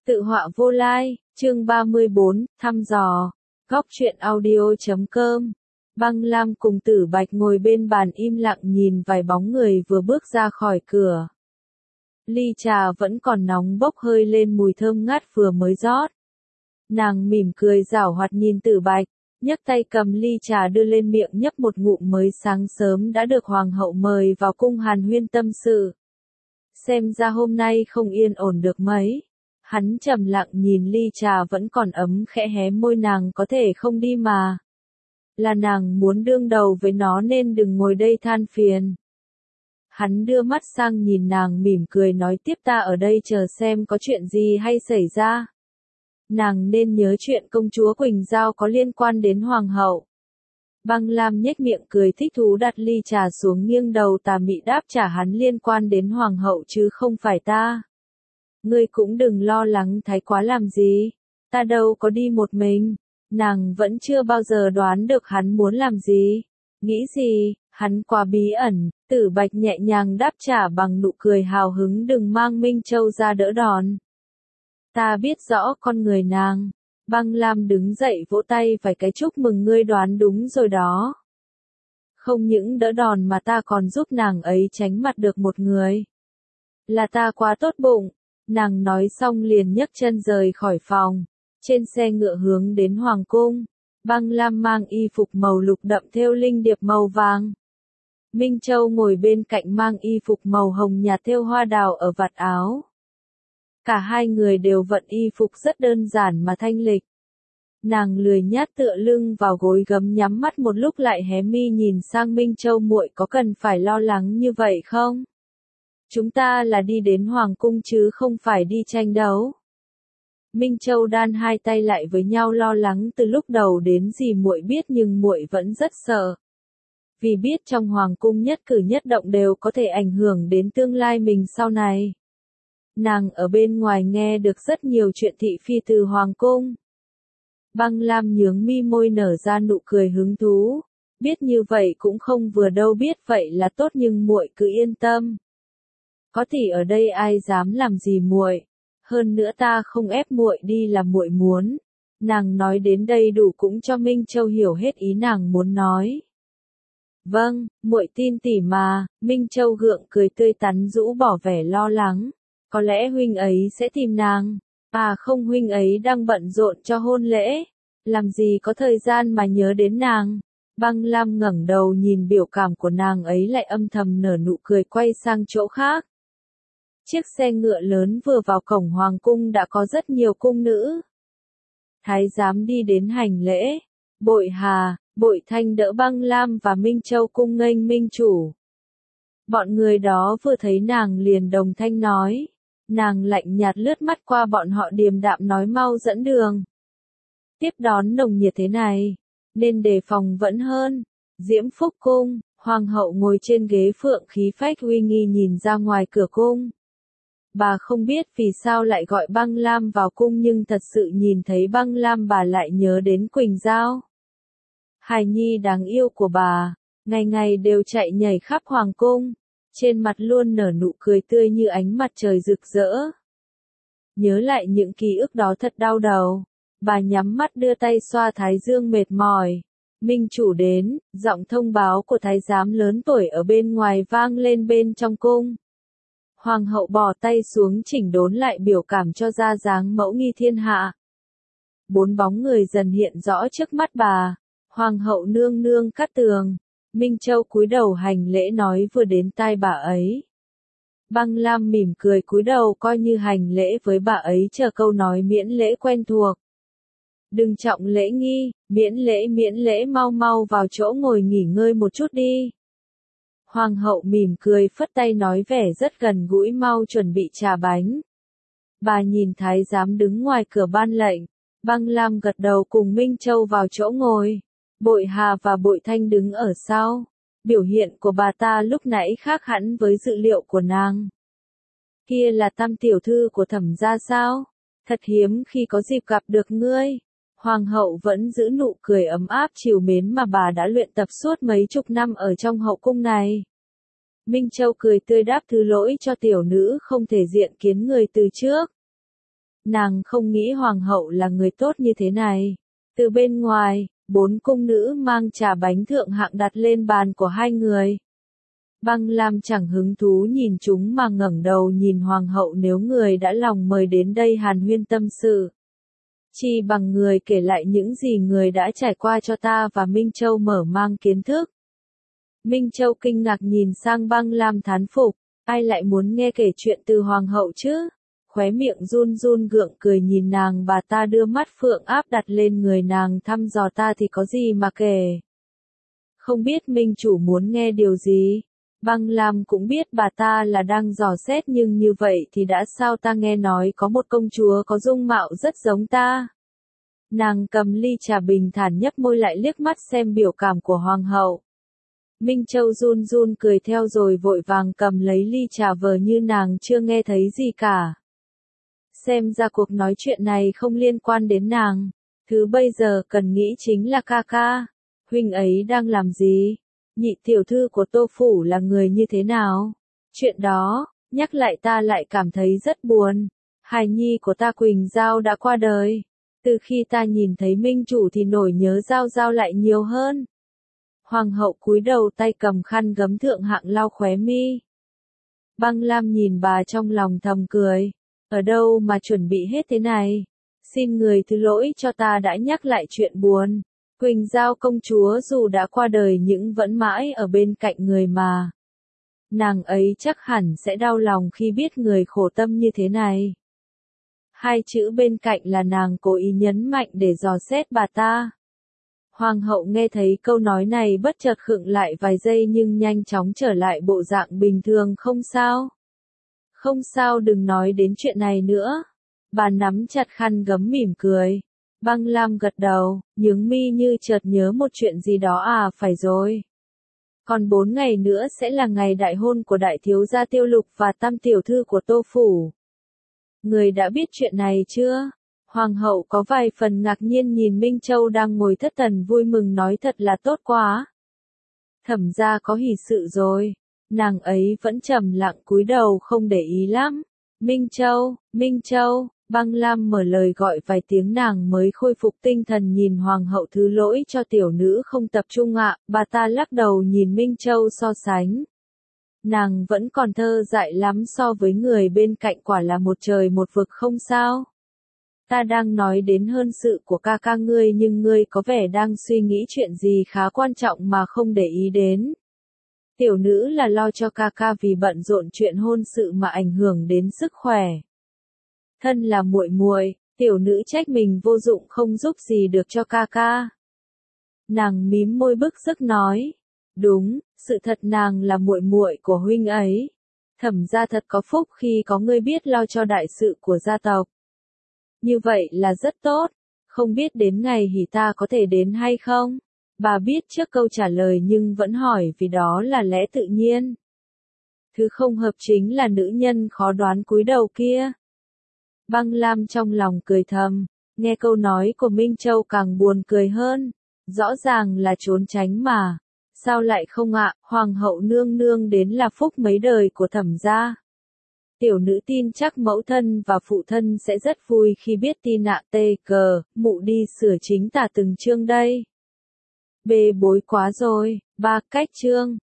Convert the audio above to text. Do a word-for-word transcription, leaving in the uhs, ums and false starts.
Tự họa vô lai, chương ba mươi bốn, thăm dò. Góc truyện audio chấm com. Băng Lam cùng Tử Bạch ngồi bên bàn im lặng nhìn vài bóng người vừa bước ra khỏi cửa. Ly trà vẫn còn nóng bốc hơi lên mùi thơm ngát vừa mới rót. Nàng mỉm cười giảo hoạt nhìn Tử Bạch, nhấc tay cầm ly trà đưa lên miệng nhấp một ngụm mới sáng sớm đã được hoàng hậu mời vào cung hàn huyên tâm sự. Xem ra hôm nay không yên ổn được mấy. Hắn trầm lặng nhìn ly trà vẫn còn ấm khẽ hé môi, nàng có thể không đi mà. Là nàng muốn đương đầu với nó nên đừng ngồi đây than phiền. Hắn đưa mắt sang nhìn nàng mỉm cười nói tiếp, ta ở đây chờ xem có chuyện gì hay xảy ra. Nàng nên nhớ chuyện công chúa Quỳnh Giao có liên quan đến hoàng hậu. Băng Lam nhếch miệng cười thích thú đặt ly trà xuống nghiêng đầu tà mị đáp trả hắn liên quan đến hoàng hậu chứ không phải ta. Ngươi cũng đừng lo lắng thái quá làm gì, ta đâu có đi một mình. Nàng vẫn chưa bao giờ đoán được hắn muốn làm gì, nghĩ gì, hắn quá bí ẩn. Tử Bạch nhẹ nhàng đáp trả bằng nụ cười hào hứng, đừng mang Minh Châu ra đỡ đòn. Ta biết rõ con người nàng. Băng Lam đứng dậy vỗ tay vài cái, chúc mừng ngươi đoán đúng rồi đó. Không những đỡ đòn mà ta còn giúp nàng ấy tránh mặt được một người. Là ta quá tốt bụng. Nàng nói xong liền nhấc chân rời khỏi phòng. Trên xe ngựa hướng đến hoàng cung. Băng Lam mang y phục màu lục đậm thêu linh điệp màu vàng. Minh Châu ngồi bên cạnh mang y phục màu hồng nhạt thêu hoa đào ở vạt áo. Cả hai người đều vận y phục rất đơn giản mà thanh lịch. Nàng lười nhác tựa lưng vào gối gấm nhắm mắt một lúc lại hé mi nhìn sang Minh Châu, muội có cần phải lo lắng như vậy không? Chúng ta là đi đến hoàng cung chứ không phải đi tranh đấu. Minh Châu đan hai tay lại với nhau lo lắng từ lúc đầu đến gì muội biết, nhưng muội vẫn rất sợ. Vì biết trong hoàng cung nhất cử nhất động đều có thể ảnh hưởng đến tương lai mình sau này. Nàng ở bên ngoài nghe được rất nhiều chuyện thị phi từ hoàng cung. Băng Lam nhướng mi môi nở ra nụ cười hứng thú. Biết như vậy cũng không vừa đâu, biết vậy là tốt, nhưng muội cứ yên tâm. Có tỷ ở đây ai dám làm gì muội. Hơn nữa ta không ép muội đi là muội muốn. Nàng nói đến đây đủ cũng cho Minh Châu hiểu hết ý nàng muốn nói. Vâng, muội tin tỷ mà. Minh Châu gượng cười tươi tắn rũ bỏ vẻ lo lắng. Có lẽ huynh ấy sẽ tìm nàng. À không, huynh ấy đang bận rộn cho hôn lễ. Làm gì có thời gian mà nhớ đến nàng. Băng Lam ngẩng đầu nhìn biểu cảm của nàng ấy lại âm thầm nở nụ cười, quay sang chỗ khác. Chiếc xe ngựa lớn vừa vào cổng hoàng cung đã có rất nhiều cung nữ. Thái giám đi đến hành lễ. Bội Hà, Bội Thanh đỡ Băng Lam và Minh Châu cung nghênh minh chủ. Bọn người đó vừa thấy nàng liền đồng thanh nói. Nàng lạnh nhạt lướt mắt qua bọn họ điềm đạm nói mau dẫn đường. Tiếp đón nồng nhiệt thế này, nên đề phòng vẫn hơn. Diễm Phúc cung, hoàng hậu ngồi trên ghế phượng khí phách uy nghi nhìn ra ngoài cửa cung. Bà không biết vì sao lại gọi Băng Lam vào cung, nhưng thật sự nhìn thấy Băng Lam bà lại nhớ đến Quỳnh Giao. Hài nhi đáng yêu của bà, ngày ngày đều chạy nhảy khắp hoàng cung, trên mặt luôn nở nụ cười tươi như ánh mặt trời rực rỡ. Nhớ lại những ký ức đó thật đau đầu. Bà nhắm mắt đưa tay xoa thái dương mệt mỏi. Minh chủ đến, giọng thông báo của thái giám lớn tuổi ở bên ngoài vang lên bên trong cung. Hoàng hậu bỏ tay xuống chỉnh đốn lại biểu cảm cho ra dáng mẫu nghi thiên hạ. Bốn bóng người dần hiện rõ trước mắt bà. Hoàng hậu nương nương Cát Tường. Minh Châu cúi đầu hành lễ nói vừa đến tai bà ấy. Băng Lam mỉm cười cúi đầu coi như hành lễ với bà ấy, chờ câu nói miễn lễ quen thuộc. Đừng trọng lễ nghi, miễn lễ miễn lễ mau mau vào chỗ ngồi nghỉ ngơi một chút đi. Hoàng hậu mỉm cười phất tay nói vẻ rất gần gũi, mau chuẩn bị trà bánh. Bà nhìn thái giám đứng ngoài cửa ban lệnh. Băng Lam gật đầu cùng Minh Châu vào chỗ ngồi. Bội Hà và Bội Thanh đứng ở sau. Biểu hiện của bà ta lúc nãy khác hẳn với dự liệu của nàng. Kia là tam tiểu thư của Thẩm gia sao? Thật hiếm khi có dịp gặp được ngươi. Hoàng hậu vẫn giữ nụ cười ấm áp trìu mến mà bà đã luyện tập suốt mấy chục năm ở trong hậu cung này. Minh Châu cười tươi đáp thứ lỗi cho tiểu nữ không thể diện kiến người từ trước. Nàng không nghĩ hoàng hậu là người tốt như thế này. Từ bên ngoài, bốn cung nữ mang trà bánh thượng hạng đặt lên bàn của hai người. Băng Lam chẳng hứng thú nhìn chúng mà ngẩng đầu nhìn hoàng hậu, nếu người đã lòng mời đến đây hàn huyên tâm sự. Chi bằng người kể lại những gì người đã trải qua cho ta và Minh Châu mở mang kiến thức. Minh Châu kinh ngạc nhìn sang Băng Lam thán phục, ai lại muốn nghe kể chuyện từ hoàng hậu chứ? Khóe miệng run run gượng cười nhìn nàng, bà ta đưa mắt phượng áp đặt lên người nàng thăm dò ta thì có gì mà kể. Không biết Minh chủ muốn nghe điều gì? Băng Lam cũng biết bà ta là đang dò xét, nhưng như vậy thì đã sao, ta nghe nói có một công chúa có dung mạo rất giống ta. Nàng cầm ly trà bình thản nhấp môi lại liếc mắt xem biểu cảm của hoàng hậu. Minh Châu run run cười theo rồi vội vàng cầm lấy ly trà vờ như nàng chưa nghe thấy gì cả. Xem ra cuộc nói chuyện này không liên quan đến nàng. Thứ bây giờ cần nghĩ chính là ca ca. Huynh ấy đang làm gì? Nhị tiểu thư của Tô Phủ là người như thế nào? Chuyện đó, nhắc lại ta lại cảm thấy rất buồn. Hài nhi của ta Quỳnh Giao đã qua đời. Từ khi ta nhìn thấy Minh chủ thì nỗi nhớ Giao Giao lại nhiều hơn. Hoàng hậu cúi đầu tay cầm khăn gấm thượng hạng lau khóe mi. Băng Lam nhìn bà trong lòng thầm cười. Ở đâu mà chuẩn bị hết thế này? Xin người thứ lỗi cho ta đã nhắc lại chuyện buồn. Quỳnh Giao công chúa dù đã qua đời nhưng vẫn mãi ở bên cạnh người mà. Nàng ấy chắc hẳn sẽ đau lòng khi biết người khổ tâm như thế này. Hai chữ bên cạnh là nàng cố ý nhấn mạnh để dò xét bà ta. Hoàng hậu nghe thấy câu nói này bất chợt khựng lại vài giây nhưng nhanh chóng trở lại bộ dạng bình thường. Không sao. Không sao, đừng nói đến chuyện này nữa. Bà nắm chặt khăn gấm mỉm cười. Băng Lam gật đầu, nhướng mi như chợt nhớ một chuyện gì đó. À phải rồi. Còn bốn ngày nữa sẽ là ngày đại hôn của đại thiếu gia Tiêu Lục và tam tiểu thư của Tô Phủ. Người đã biết chuyện này chưa? Hoàng hậu có vài phần ngạc nhiên nhìn Minh Châu đang ngồi thất thần vui mừng, nói thật là tốt quá. Thẩm gia có hỷ sự rồi. Nàng ấy vẫn trầm lặng cúi đầu không để ý lắm. Minh Châu, Minh Châu, Băng Lam mở lời gọi vài tiếng nàng mới khôi phục tinh thần nhìn hoàng hậu, thứ lỗi cho tiểu nữ không tập trung ạ. Bà ta lắc đầu nhìn Minh Châu so sánh. Nàng vẫn còn thơ dại lắm, so với người bên cạnh quả là một trời một vực. Không sao. Ta đang nói đến hôn sự của ca ca ngươi, nhưng ngươi có vẻ đang suy nghĩ chuyện gì khá quan trọng mà không để ý đến. Tiểu nữ là lo cho ca ca vì bận rộn chuyện hôn sự mà ảnh hưởng đến sức khỏe. Thân là muội muội, tiểu nữ trách mình vô dụng không giúp gì được cho ca ca. Nàng mím môi bức rứt nói. Đúng, sự thật nàng là muội muội của huynh ấy. Thẩm gia thật có phúc khi có ngươi biết lo cho đại sự của gia tộc. Như vậy là rất tốt. Không biết đến ngày hỷ ta có thể đến hay không? Bà biết trước câu trả lời nhưng vẫn hỏi vì đó là lẽ tự nhiên. Thứ không hợp chính là nữ nhân khó đoán cúi đầu kia. Băng Lam trong lòng cười thầm, nghe câu nói của Minh Châu càng buồn cười hơn. Rõ ràng là trốn tránh mà. Sao lại không ạ? Hoàng hậu nương nương đến là phúc mấy đời của Thẩm gia. Tiểu nữ tin chắc mẫu thân và phụ thân sẽ rất vui khi biết tin ạ. Tê cờ, mụ đi sửa chính tả từng chương đây. Bê bối quá rồi. Ba cách chương.